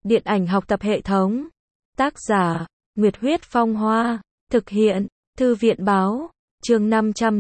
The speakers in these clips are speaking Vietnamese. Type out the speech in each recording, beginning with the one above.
Điện ảnh học tập hệ thống. Tác giả, Nguyệt Huyết Phong Hoa. Thực hiện, Thư viện Báo. Chương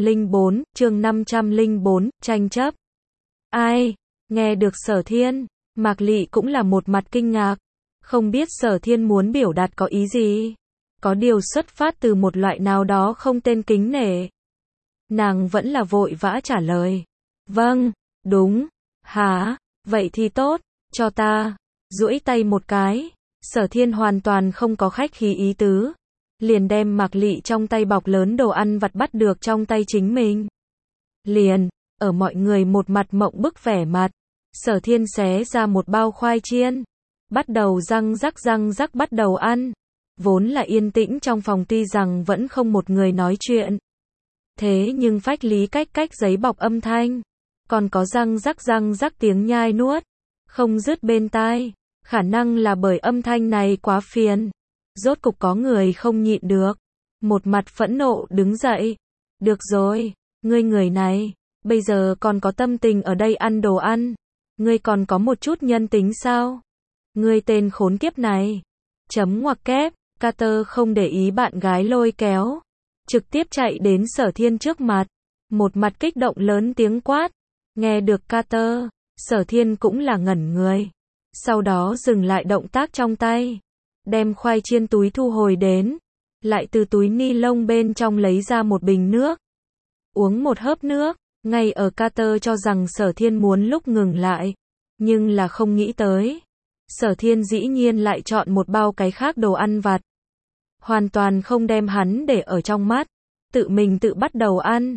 504, tranh chấp. Ai? Nghe được Sở Thiên, Mạc Lị cũng là một mặt kinh ngạc. Không biết Sở Thiên muốn biểu đạt có ý gì. Có điều xuất phát từ một loại nào đó không tên kính nể. Nàng vẫn là vội vã trả lời. Vâng, đúng. Hả? Vậy thì tốt, cho ta. Duỗi tay một cái. Sở Thiên hoàn toàn không có khách khí ý tứ. Liền đem Mạc Lị trong tay bọc lớn đồ ăn vặt bắt được trong tay chính mình. Liền, ở mọi người một mặt mộng bức vẻ mặt. Sở Thiên xé ra một bao khoai chiên. Bắt đầu răng rắc bắt đầu ăn. Vốn là yên tĩnh trong phòng tuy rằng vẫn không một người nói chuyện. Thế nhưng phách lý cách giấy bọc âm thanh. Còn có răng rắc tiếng nhai nuốt. Không dứt bên tai. Khả năng là bởi âm thanh này quá phiền. Rốt cục có người không nhịn được. Một mặt phẫn nộ đứng dậy. Được rồi, ngươi người này, bây giờ còn có tâm tình ở đây ăn đồ ăn. Ngươi còn có một chút nhân tính sao? Ngươi tên khốn kiếp này. Chấm ngoặc kép, Carter không để ý bạn gái lôi kéo. Trực tiếp chạy đến Sở Thiên trước mặt. Một mặt kích động lớn tiếng quát. Nghe được Carter, Sở Thiên cũng là ngẩn người. Sau đó dừng lại động tác trong tay. Đem khoai chiên túi thu hồi đến. Lại từ túi ni lông bên trong lấy ra một bình nước. Uống một hớp nước. Ngay ở Carter cho rằng Sở Thiên muốn lúc ngừng lại. Nhưng là không nghĩ tới. Sở Thiên dĩ nhiên lại chọn một bao cái khác đồ ăn vặt. Hoàn toàn không đem hắn để ở trong mắt. Tự mình tự bắt đầu ăn.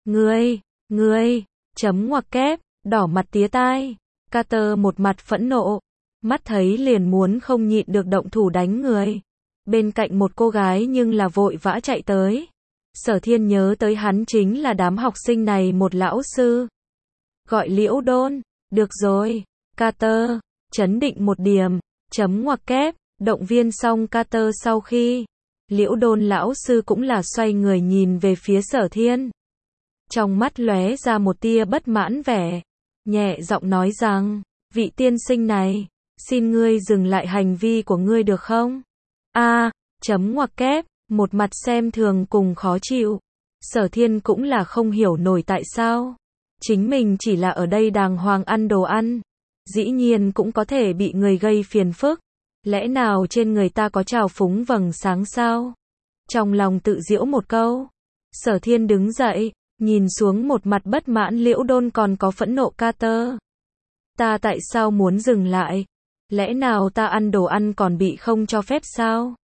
Ngươi, chấm ngoặc kép, đỏ mặt tía tai. Carter một mặt phẫn nộ. Mắt thấy liền muốn không nhịn được động thủ đánh người. Bên cạnh một cô gái nhưng là vội vã chạy tới. Sở Thiên nhớ tới hắn chính là đám học sinh này một lão sư. Gọi Liễu Đôn. Được rồi, Carter, chấn định một điểm, chấm ngoặc kép, động viên xong Carter sau khi. Liễu Đôn lão sư cũng là xoay người nhìn về phía Sở Thiên. Trong mắt lóe ra một tia bất mãn vẻ. Nhẹ giọng nói rằng, vị tiên sinh này, xin ngươi dừng lại hành vi của ngươi được không? Chấm ngoặc kép, một mặt xem thường cùng khó chịu. Sở Thiên cũng là không hiểu nổi tại sao. Chính mình chỉ là ở đây đàng hoàng ăn đồ ăn. Dĩ nhiên cũng có thể bị người gây phiền phức. Lẽ nào trên người ta có trào phúng vầng sáng sao? Trong lòng tự giễu một câu. Sở Thiên đứng dậy, nhìn xuống một mặt bất mãn Liễu Đôn còn có phẫn nộ Carter. Ta tại sao muốn dừng lại? Lẽ nào ta ăn đồ ăn còn bị không cho phép sao?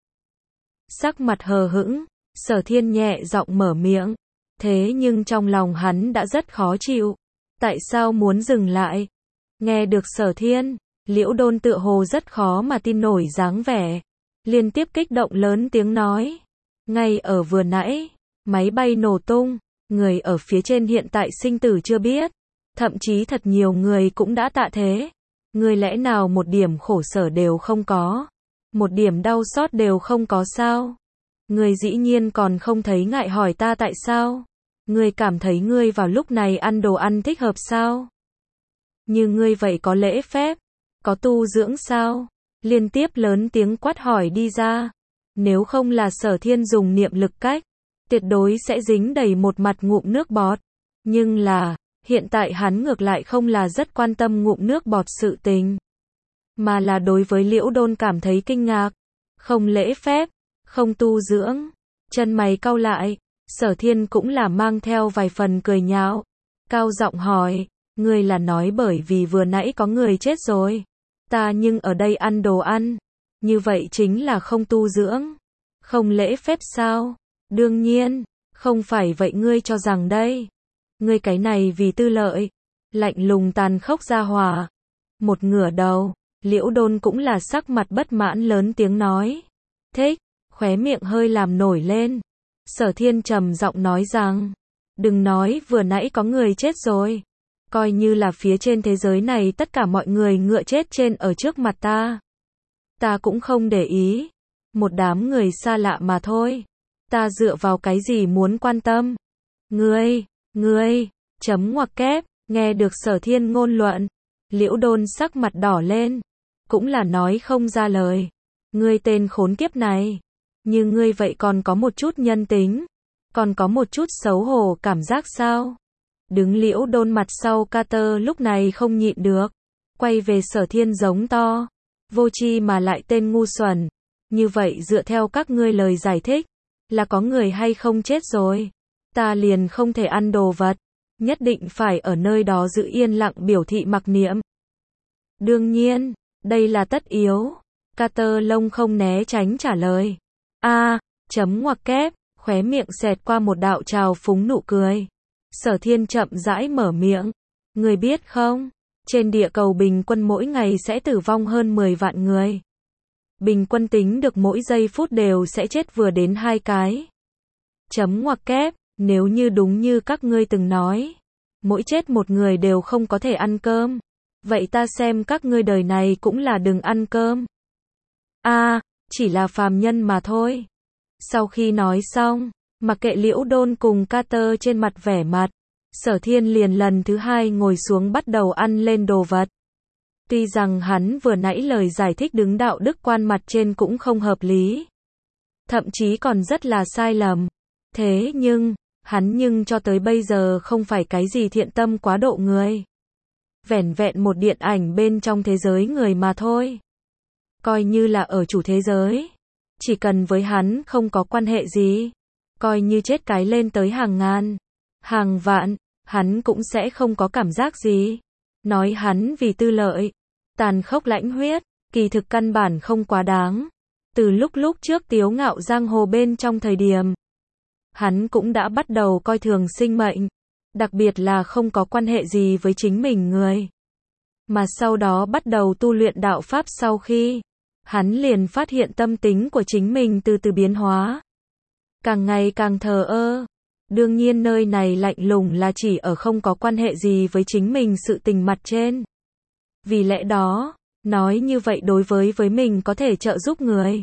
Sắc mặt hờ hững, Sở Thiên nhẹ giọng mở miệng. Thế nhưng trong lòng hắn đã rất khó chịu. Tại sao muốn dừng lại? Nghe được Sở Thiên, Liễu Đôn tựa hồ rất khó mà tin nổi dáng vẻ. Liên tiếp kích động lớn tiếng nói. Ngay ở vừa nãy, máy bay nổ tung, người ở phía trên hiện tại sinh tử chưa biết. Thậm chí thật nhiều người cũng đã tạ thế. Người lẽ nào một điểm khổ sở đều không có? Một điểm đau xót đều không có sao? Người dĩ nhiên còn không thấy ngại hỏi ta tại sao? Người cảm thấy ngươi vào lúc này ăn đồ ăn thích hợp sao? Như ngươi vậy có lễ phép? Có tu dưỡng sao? Liên tiếp lớn tiếng quát hỏi đi ra. Nếu không là Sở Thiên dùng niệm lực cách, tuyệt đối sẽ dính đầy một mặt ngụm nước bọt. Nhưng là, hiện tại hắn ngược lại không là rất quan tâm ngụm nước bọt sự tình. Mà là đối với Liễu Đôn cảm thấy kinh ngạc. Không lễ phép, không tu dưỡng. Chân mày cau lại, Sở Thiên cũng là mang theo vài phần cười nhạo. Cao giọng hỏi, ngươi là nói bởi vì vừa nãy có người chết rồi. Ta nhưng ở đây ăn đồ ăn. Như vậy chính là không tu dưỡng. Không lễ phép sao? Đương nhiên, không phải vậy ngươi cho rằng đây. Ngươi cái này vì tư lợi. Lạnh lùng tàn khốc ra hỏa. Một ngửa đầu, Liễu Đôn cũng là sắc mặt bất mãn lớn tiếng nói. Thích, khóe miệng hơi làm nổi lên. Sở Thiên trầm giọng nói rằng, đừng nói vừa nãy có người chết rồi. Coi như là phía trên thế giới này tất cả mọi người ngựa chết trên ở trước mặt ta. Ta cũng không để ý. Một đám người xa lạ mà thôi. Ta dựa vào cái gì muốn quan tâm? Ngươi, chấm ngoặc kép, nghe được Sở Thiên ngôn luận. Liễu Đôn sắc mặt đỏ lên. cũng là nói không ra lời. Ngươi tên khốn kiếp này, như ngươi vậy còn có một chút nhân tính, còn có một chút xấu hổ cảm giác sao? Đứng Liễu Đôn mặt sau Carter lúc này không nhịn được, quay về Sở Thiên giống to, vô tri mà lại tên ngu xuẩn, như vậy dựa theo các ngươi lời giải thích, là có người hay không chết rồi, ta liền không thể ăn đồ vật, nhất định phải ở nơi đó giữ yên lặng biểu thị mặc niệm. Đương nhiên, đây là tất yếu. Carter lông không né tránh trả lời. Chấm ngoặc kép, khóe miệng xẹt qua một đạo trào phúng nụ cười. Sở Thiên chậm rãi mở miệng. Người biết không, trên địa cầu bình quân mỗi ngày sẽ tử vong hơn 10 vạn người. Bình quân tính được mỗi giây phút đều sẽ chết vừa đến 2 cái. Chấm ngoặc kép, nếu như đúng như các ngươi từng nói, mỗi chết một người đều không có thể ăn cơm. Vậy ta xem các ngươi đời này cũng là đừng ăn cơm. Chỉ là phàm nhân mà thôi. Sau khi nói xong, mặc kệ Liễu Đôn cùng Carter trên mặt vẻ mặt, Sở Thiên liền lần thứ hai ngồi xuống bắt đầu ăn lên đồ vật. Tuy rằng hắn vừa nãy lời giải thích đứng đạo đức quan mặt trên cũng không hợp lý, thậm chí còn rất là sai lầm. Thế nhưng, hắn cho tới bây giờ không phải cái gì thiện tâm quá độ người. Vẻn vẹn một điện ảnh bên trong thế giới người mà thôi. Coi như là ở chủ thế giới, chỉ cần với hắn không có quan hệ gì, coi như chết cái lên tới hàng ngàn, hàng vạn, hắn cũng sẽ không có cảm giác gì. Nói hắn vì tư lợi, tàn khốc lãnh huyết, kỳ thực căn bản không quá đáng. Từ lúc trước tiếu ngạo giang hồ bên trong thời điểm, hắn cũng đã bắt đầu coi thường sinh mệnh, đặc biệt là không có quan hệ gì với chính mình người. Mà sau đó bắt đầu tu luyện đạo pháp sau khi, hắn liền phát hiện tâm tính của chính mình từ từ biến hóa. Càng ngày càng thờ ơ. Đương nhiên nơi này lạnh lùng là chỉ ở không có quan hệ gì với chính mình sự tình mặt trên. Vì lẽ đó, nói như vậy đối với mình có thể trợ giúp người.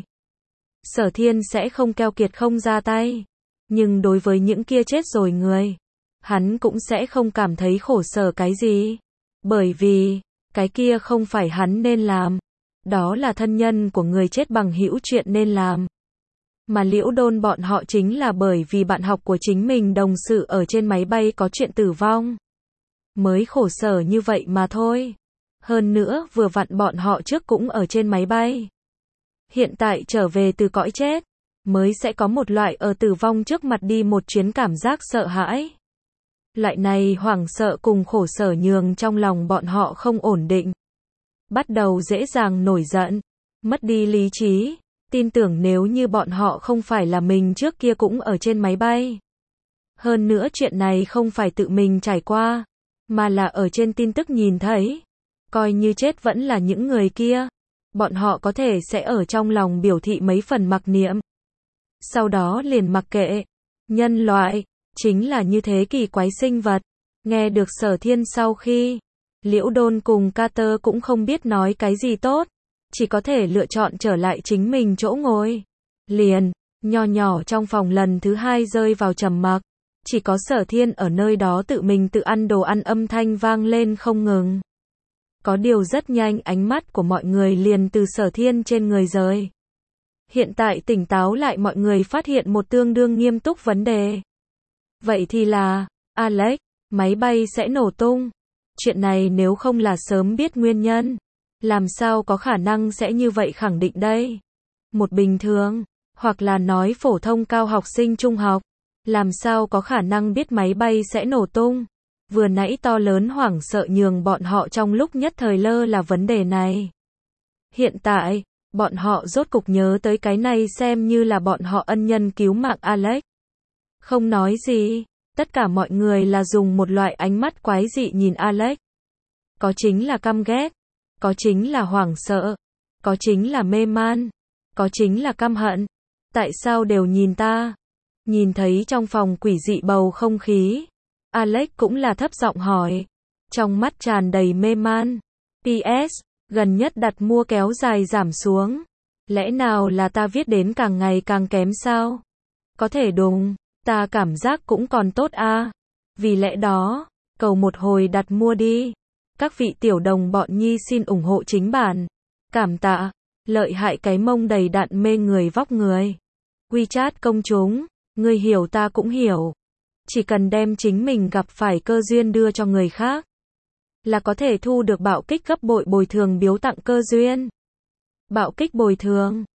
Sở Thiên sẽ không keo kiệt không ra tay. Nhưng đối với những kia chết rồi người, hắn cũng sẽ không cảm thấy khổ sở cái gì. Bởi vì, cái kia không phải hắn nên làm. Đó là thân nhân của người chết bằng hữu chuyện nên làm. Mà Liễu Đôn bọn họ chính là bởi vì bạn học của chính mình đồng sự ở trên máy bay có chuyện tử vong, mới khổ sở như vậy mà thôi. Hơn nữa vừa vặn bọn họ trước cũng ở trên máy bay. Hiện tại trở về từ cõi chết, mới sẽ có một loại ở tử vong trước mặt đi một chuyến cảm giác sợ hãi. Loại này hoảng sợ cùng khổ sở nhường trong lòng bọn họ không ổn định. Bắt đầu dễ dàng nổi giận, mất đi lý trí, tin tưởng nếu như bọn họ không phải là mình trước kia cũng ở trên máy bay. Hơn nữa chuyện này không phải tự mình trải qua, mà là ở trên tin tức nhìn thấy. Coi như chết vẫn là những người kia, bọn họ có thể sẽ ở trong lòng biểu thị mấy phần mặc niệm. Sau đó liền mặc kệ. Nhân loại, chính là như thế kỳ quái sinh vật. Nghe được Sở Thiên sau khi, Liễu Đôn cùng Carter cũng không biết nói cái gì tốt, chỉ có thể lựa chọn trở lại chính mình chỗ ngồi. Liền, nho nhỏ trong phòng lần thứ hai rơi vào trầm mặc, chỉ có Sở Thiên ở nơi đó tự mình tự ăn đồ ăn âm thanh vang lên không ngừng. Có điều rất nhanh ánh mắt của mọi người liền từ Sở Thiên trên người rời. Hiện tại tỉnh táo lại mọi người phát hiện một tương đương nghiêm túc vấn đề. Vậy thì là, Alex, máy bay sẽ nổ tung. Chuyện này nếu không là sớm biết nguyên nhân, làm sao có khả năng sẽ như vậy khẳng định đây? Một bình thường, hoặc là nói phổ thông cao học sinh trung học, làm sao có khả năng biết máy bay sẽ nổ tung? Vừa nãy to lớn hoảng sợ nhường bọn họ trong lúc nhất thời lơ là vấn đề này. Hiện tại, bọn họ rốt cục nhớ tới cái này xem như là bọn họ ân nhân cứu mạng Alex. Không nói gì, tất cả mọi người là dùng một loại ánh mắt quái dị nhìn Alex. Có chính là căm ghét, có chính là hoảng sợ, có chính là mê man, có chính là căm hận. Tại sao đều nhìn ta? Nhìn thấy trong phòng quỷ dị bầu không khí, Alex cũng là thấp giọng hỏi, trong mắt tràn đầy mê man. PS, gần nhất đặt mua kéo dài giảm xuống. Lẽ nào là ta viết đến càng ngày càng kém sao? Có thể đúng, ta cảm giác cũng còn tốt a. Vì lẽ đó, cầu một hồi đặt mua đi. Các vị tiểu đồng bọn nhi xin ủng hộ chính bản. Cảm tạ. Lợi hại cái mông đầy đặn mê người vóc người. WeChat công chúng. Ngươi hiểu ta cũng hiểu. Chỉ cần đem chính mình gặp phải cơ duyên đưa cho người khác, là có thể thu được bạo kích gấp bội bồi thường biếu tặng cơ duyên. Bạo kích bồi thường.